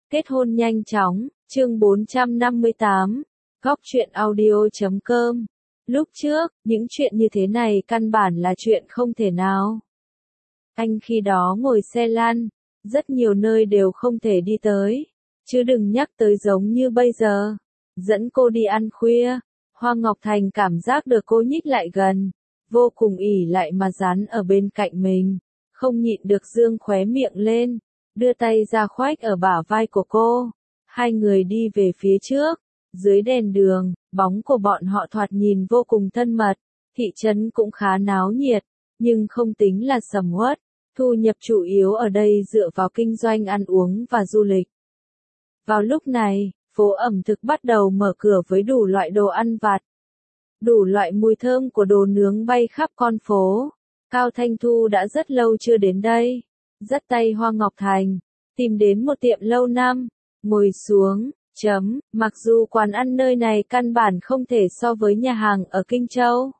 Kết hôn nhanh chóng, chương 458, góc truyện audio.com. Lúc trước, những chuyện như thế này căn bản là chuyện không thể nào. Anh khi đó ngồi xe lăn, rất nhiều nơi đều không thể đi tới, chứ đừng nhắc tới giống như bây giờ. Dẫn cô đi ăn khuya, Hoa Ngọc Thành cảm giác được cô nhích lại gần, vô cùng ỉ lại mà dán ở bên cạnh mình, không nhịn được dương khóe miệng lên, đưa tay ra khoách ở bả vai của cô. Hai người đi về phía trước, dưới đèn đường, bóng của bọn họ thoạt nhìn vô cùng thân mật, thị trấn cũng khá náo nhiệt, nhưng không tính là sầm uất, thu nhập chủ yếu ở đây dựa vào kinh doanh ăn uống và du lịch. Vào lúc này, phố ẩm thực bắt đầu mở cửa với đủ loại đồ ăn vặt. Đủ loại mùi thơm của đồ nướng bay khắp con phố. Cao Thanh Thu đã rất lâu chưa đến đây. Dắt tay Hoa Ngọc Thành, tìm đến một tiệm lâu năm, ngồi xuống, mặc dù quán ăn nơi này căn bản không thể so với nhà hàng ở Kinh Châu.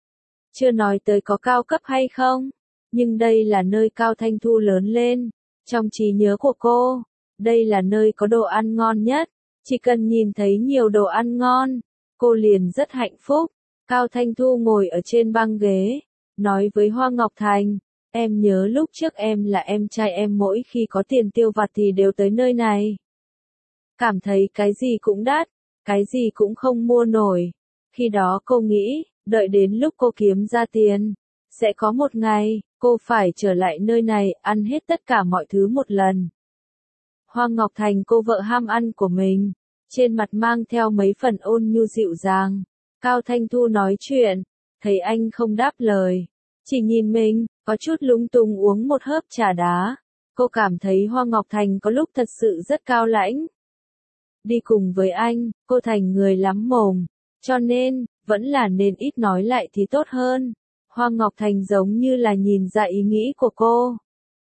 Chưa nói tới có cao cấp hay không, nhưng đây là nơi Cao Thanh Thu lớn lên. Trong trí nhớ của cô, đây là nơi có đồ ăn ngon nhất. Chỉ cần nhìn thấy nhiều đồ ăn ngon, cô liền rất hạnh phúc. Cao Thanh Thu ngồi ở trên băng ghế, nói với Hoa Ngọc Thành, em nhớ lúc trước em là em trai em mỗi khi có tiền tiêu vặt thì đều tới nơi này. Cảm thấy cái gì cũng đắt, cái gì cũng không mua nổi. Khi đó cô nghĩ, đợi đến lúc cô kiếm ra tiền, sẽ có một ngày, cô phải trở lại nơi này ăn hết tất cả mọi thứ một lần. Hoa Ngọc Thành cô vợ ham ăn của mình, trên mặt mang theo mấy phần ôn nhu dịu dàng. Cao Thanh Thu nói chuyện, thấy anh không đáp lời, chỉ nhìn mình, có chút lúng túng uống một hớp trà đá. Cô cảm thấy Hoa Ngọc Thành có lúc thật sự rất cao lãnh. Đi cùng với anh, cô thành người lắm mồm, cho nên, vẫn là nên ít nói lại thì tốt hơn. Hoa Ngọc Thành giống như là nhìn ra ý nghĩ của cô.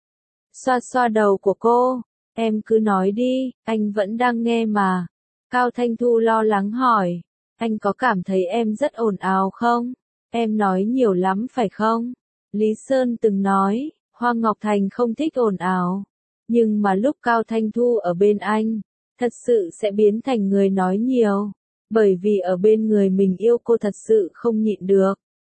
Xoa xoa đầu của cô, em cứ nói đi, anh vẫn đang nghe mà. Cao Thanh Thu lo lắng hỏi, anh có cảm thấy em rất ồn ào không? Em nói nhiều lắm phải không? Lý Sơn từng nói, Hoa Ngọc Thành không thích ồn ào, nhưng mà lúc Cao Thanh Thu ở bên anh, thật sự sẽ biến thành người nói nhiều, bởi vì ở bên người mình yêu cô thật sự không nhịn được.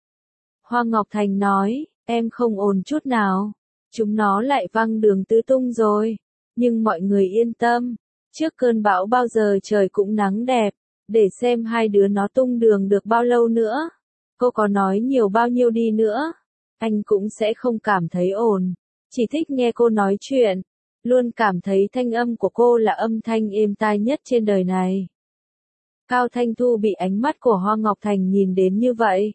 Hoa Ngọc Thành nói, em không ồn chút nào, chúng nó lại văng đường tứ tung rồi, nhưng mọi người yên tâm, trước cơn bão bao giờ trời cũng nắng đẹp, để xem hai đứa nó tung đường được bao lâu nữa. Cô có nói nhiều bao nhiêu đi nữa, anh cũng sẽ không cảm thấy ồn, chỉ thích nghe cô nói chuyện, luôn cảm thấy thanh âm của cô là âm thanh êm tai nhất trên đời này. Cao Thanh Thu bị ánh mắt của Hoa Ngọc Thành nhìn đến như vậy,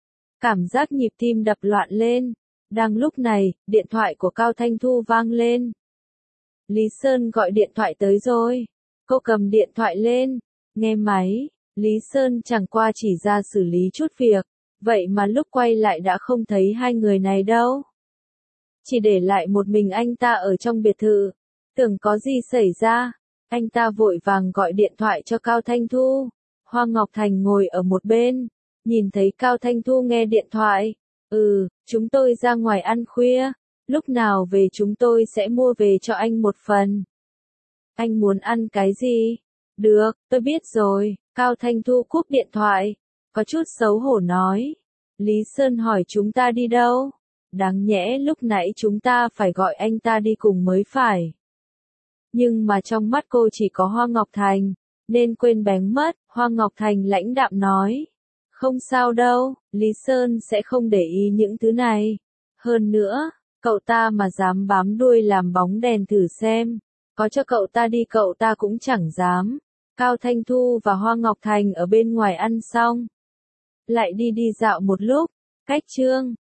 cảm giác nhịp tim đập loạn lên. Đang lúc này, điện thoại của Cao Thanh Thu vang lên. Lý Sơn gọi điện thoại tới rồi. Cô cầm điện thoại lên, nghe máy. Lý Sơn chẳng qua chỉ ra xử lý chút việc, vậy mà lúc quay lại đã không thấy hai người này đâu. Chỉ để lại một mình anh ta ở trong biệt thự. Tưởng có gì xảy ra, anh ta vội vàng gọi điện thoại cho Cao Thanh Thu. Hoa Ngọc Thành ngồi ở một bên, nhìn thấy Cao Thanh Thu nghe điện thoại. Chúng tôi ra ngoài ăn khuya, lúc nào về chúng tôi sẽ mua về cho anh một phần. Anh muốn ăn cái gì? Được, tôi biết rồi. Cao Thanh Thu cúp điện thoại, có chút xấu hổ nói. Lý Sơn hỏi chúng ta đi đâu? Đáng nhẽ lúc nãy chúng ta phải gọi anh ta đi cùng mới phải. Nhưng mà trong mắt cô chỉ có Hoa Ngọc Thành, nên quên bén mất. Hoa Ngọc Thành lãnh đạm nói. Không sao đâu, Lý Sơn sẽ không để ý những thứ này. Hơn nữa, cậu ta mà dám bám đuôi làm bóng đèn thử xem, có cho cậu ta đi cậu ta cũng chẳng dám. Cao Thanh Thu và Hoa Ngọc Thành ở bên ngoài ăn xong, lại đi dạo một lúc, cách trương,